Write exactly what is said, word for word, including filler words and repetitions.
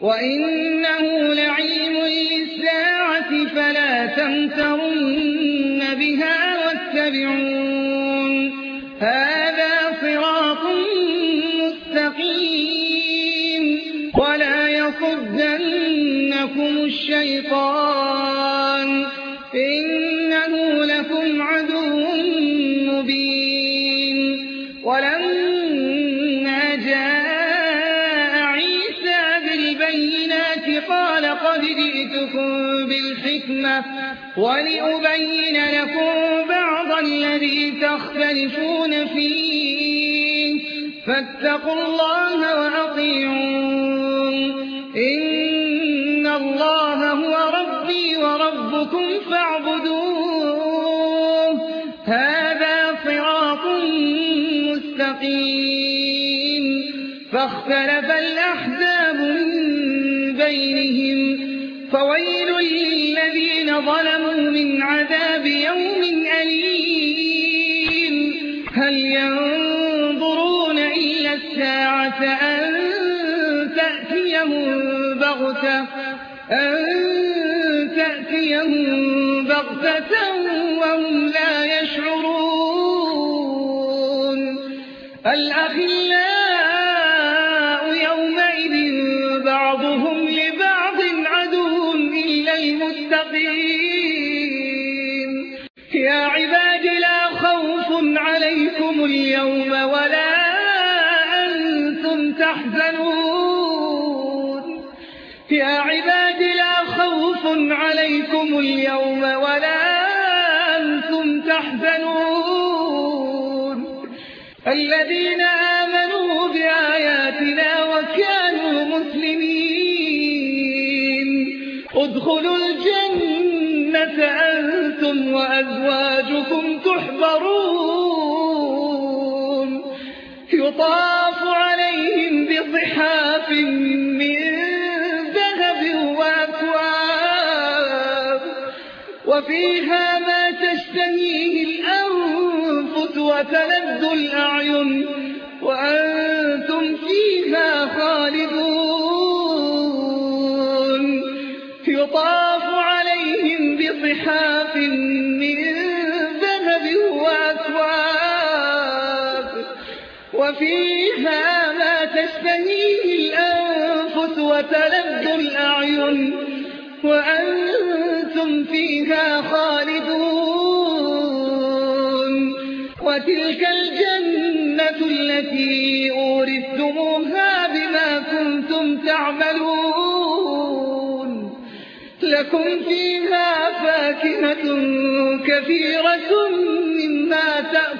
وإنه لعلم للساعة فلا تمترن بها واتبعون هذا صراط مستقيم ولا يصدنكم الشيطان إنه لكم عدو مبين ولما جاء عيسى بالبينات قال قد جئتكم بالحكمة ولأبين لكم بعض الذي تختلفون فيه فاتقوا الله وأطيعون إن الله هو ربي وربكم فاعبدوه هذا صراط مستقيم فاختلف الأحزاب من بينهم فويل للذين ظلموا من عذاب يوم أليم هل ينظرون إلا الساعة أن تأتيهم بغتة أن تأتيهم بغتة وهم لا يشعرون الأخلاء يومئذ بعضهم لبعض عدو إلا المتقين يا عباد لا خوف عليكم اليوم ولا أنتم تحزنون يا عباد لا خوف عليكم اليوم ولا أنتم تحزنون الذين آمنوا بآياتنا وكانوا مسلمين ادخلوا الجنة أنتم وأزواجكم تحبرون يطاف عليهم بصحاف من ذهب وأكواب وفيها ما تشتهيه الأنفس وتلذ الأعين وأنتم فيها خالدون يطاف عليهم بصحاف من ذهب وأكواب وفيها ما تشتهيه الأنفس وتلذ الأعين وأنتم فيها خالدون وتلك الجنة التي أورثتموها بما كنتم تعملون لكم فيها فاكهة كثيرة مما تأكلون